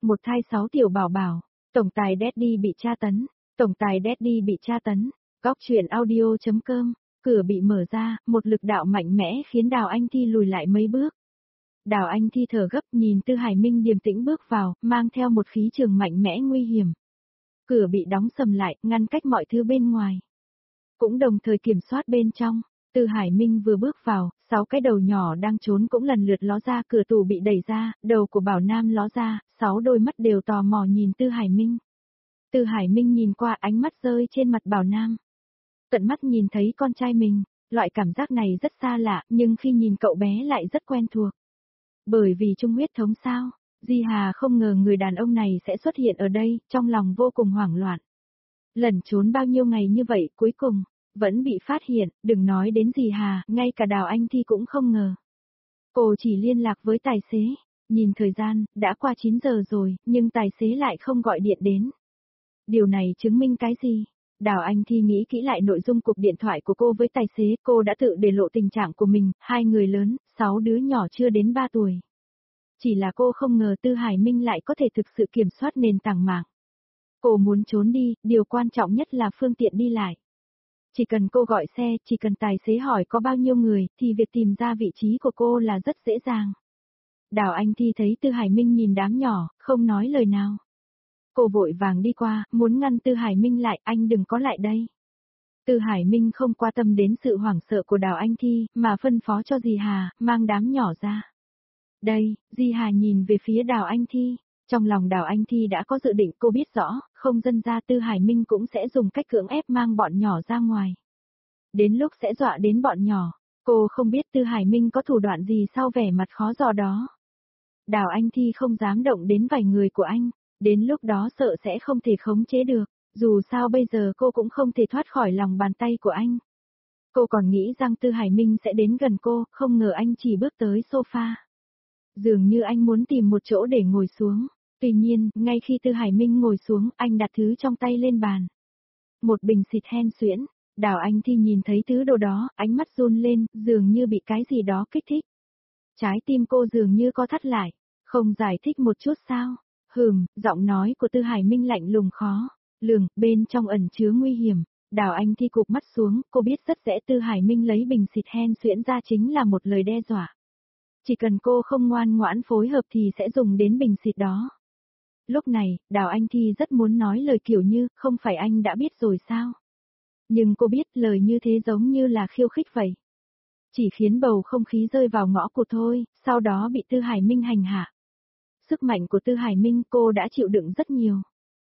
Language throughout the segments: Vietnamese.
Một thai 6 tiểu bảo bảo, tổng tài Daddy bị tra tấn, tổng tài Daddy bị tra tấn, góc truyện audio.com, cửa bị mở ra, một lực đạo mạnh mẽ khiến Đào Anh Thi lùi lại mấy bước. Đào Anh Thi thở gấp nhìn Tư Hải Minh điềm tĩnh bước vào, mang theo một khí trường mạnh mẽ nguy hiểm. Cửa bị đóng sầm lại, ngăn cách mọi thứ bên ngoài. Cũng đồng thời kiểm soát bên trong. Tư Hải Minh vừa bước vào, 6 cái đầu nhỏ đang trốn cũng lần lượt ló ra, cửa tủ bị đẩy ra, đầu của Bảo Nam ló ra, 6 đôi mắt đều tò mò nhìn Tư Hải Minh. Tư Hải Minh nhìn qua, ánh mắt rơi trên mặt Bảo Nam. Tận mắt nhìn thấy con trai mình, loại cảm giác này rất xa lạ, nhưng khi nhìn cậu bé lại rất quen thuộc. Bởi vì chung huyết thống sao, Di Hà không ngờ người đàn ông này sẽ xuất hiện ở đây, trong lòng vô cùng hoảng loạn. Lẩn trốn bao nhiêu ngày như vậy, cuối cùng vẫn bị phát hiện, đừng nói đến Di Hà, ngay cả Đào Anh Thi cũng không ngờ. Cô chỉ liên lạc với tài xế, nhìn thời gian, đã qua 9 giờ rồi, nhưng tài xế lại không gọi điện đến. Điều này chứng minh cái gì? Đào Anh Thi nghĩ kỹ lại nội dung cuộc điện thoại của cô với tài xế, cô đã tự để lộ tình trạng của mình, 2 người lớn, 6 đứa nhỏ chưa đến 3 tuổi. Chỉ là cô không ngờ Tư Hải Minh lại có thể thực sự kiểm soát nền tảng mạng. Cô muốn trốn đi, điều quan trọng nhất là phương tiện đi lại. Chỉ cần cô gọi xe, chỉ cần tài xế hỏi có bao nhiêu người, thì việc tìm ra vị trí của cô là rất dễ dàng. Đào Anh Thi thấy Tư Hải Minh nhìn đám nhỏ, không nói lời nào. Cô vội vàng đi qua, muốn ngăn Tư Hải Minh lại, anh đừng có lại đây. Tư Hải Minh không quan tâm đến sự hoảng sợ của Đào Anh Thi, mà phân phó cho Di Hà, mang đám nhỏ ra. Đây, Di Hà nhìn về phía Đào Anh Thi. Trong lòng Đào Anh Thi đã có dự định, cô biết rõ, không dân ra Tư Hải Minh cũng sẽ dùng cách cưỡng ép mang bọn nhỏ ra ngoài. Đến lúc sẽ dọa đến bọn nhỏ, cô không biết Tư Hải Minh có thủ đoạn gì sau vẻ mặt khó dò đó. Đào Anh Thi không dám động đến vài người của anh, đến lúc đó sợ sẽ không thể khống chế được, dù sao bây giờ cô cũng không thể thoát khỏi lòng bàn tay của anh. Cô còn nghĩ rằng Tư Hải Minh sẽ đến gần cô, không ngờ anh chỉ bước tới sofa. Dường như anh muốn tìm một chỗ để ngồi xuống. Tuy nhiên, ngay khi Tư Hải Minh ngồi xuống, anh đặt thứ trong tay lên bàn. Một bình xịt hen suyễn. Đào Anh Thi nhìn thấy thứ đồ đó, ánh mắt run lên, dường như bị cái gì đó kích thích. Trái tim cô dường như co thắt lại. Không giải thích một chút sao? Giọng nói của Tư Hải Minh lạnh lùng khó lường, bên trong ẩn chứa nguy hiểm. Đào Anh Thi cụp mắt xuống, cô biết rất dễ Tư Hải Minh lấy bình xịt hen suyễn ra chính là một lời đe dọa. Chỉ cần cô không ngoan ngoãn phối hợp thì sẽ dùng đến bình xịt đó. Lúc này, Đào Anh Thi rất muốn nói lời kiểu như, không phải anh đã biết rồi sao? Nhưng cô biết lời như thế giống như là khiêu khích vậy. Chỉ khiến bầu không khí rơi vào ngõ cụt thôi, sau đó bị Tư Hải Minh hành hạ. Sức mạnh của Tư Hải Minh cô đã chịu đựng rất nhiều.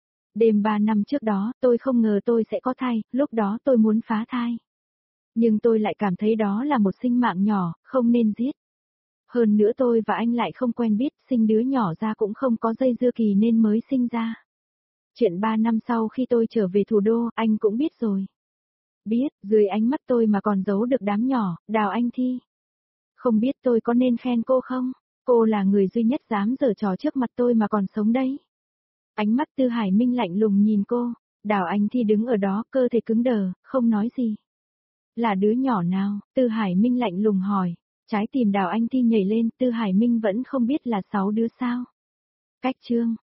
Đêm 3 năm trước đó, tôi không ngờ tôi sẽ có thai, lúc đó tôi muốn phá thai. Nhưng tôi lại cảm thấy đó là một sinh mạng nhỏ, không nên giết. Hơn nữa tôi và anh lại không quen biết, sinh đứa nhỏ ra cũng không có dây dưa kỳ nên mới sinh ra. Chuyện 3 năm sau khi tôi trở về thủ đô, anh cũng biết rồi. Biết, dưới ánh mắt tôi mà còn giấu được đám nhỏ, Đào Anh Thi. Không biết tôi có nên khen cô không? Cô là người duy nhất dám giở trò trước mặt tôi mà còn sống đấy. Ánh mắt Tư Hải Minh lạnh lùng nhìn cô, Đào Anh Thi đứng ở đó, cơ thể cứng đờ, không nói gì. Là đứa nhỏ nào? Tư Hải Minh lạnh lùng hỏi. Trái tim Đào Anh Thi nhảy lên, Tư Hải Minh vẫn không biết là 6 đứa sao. Cách chương.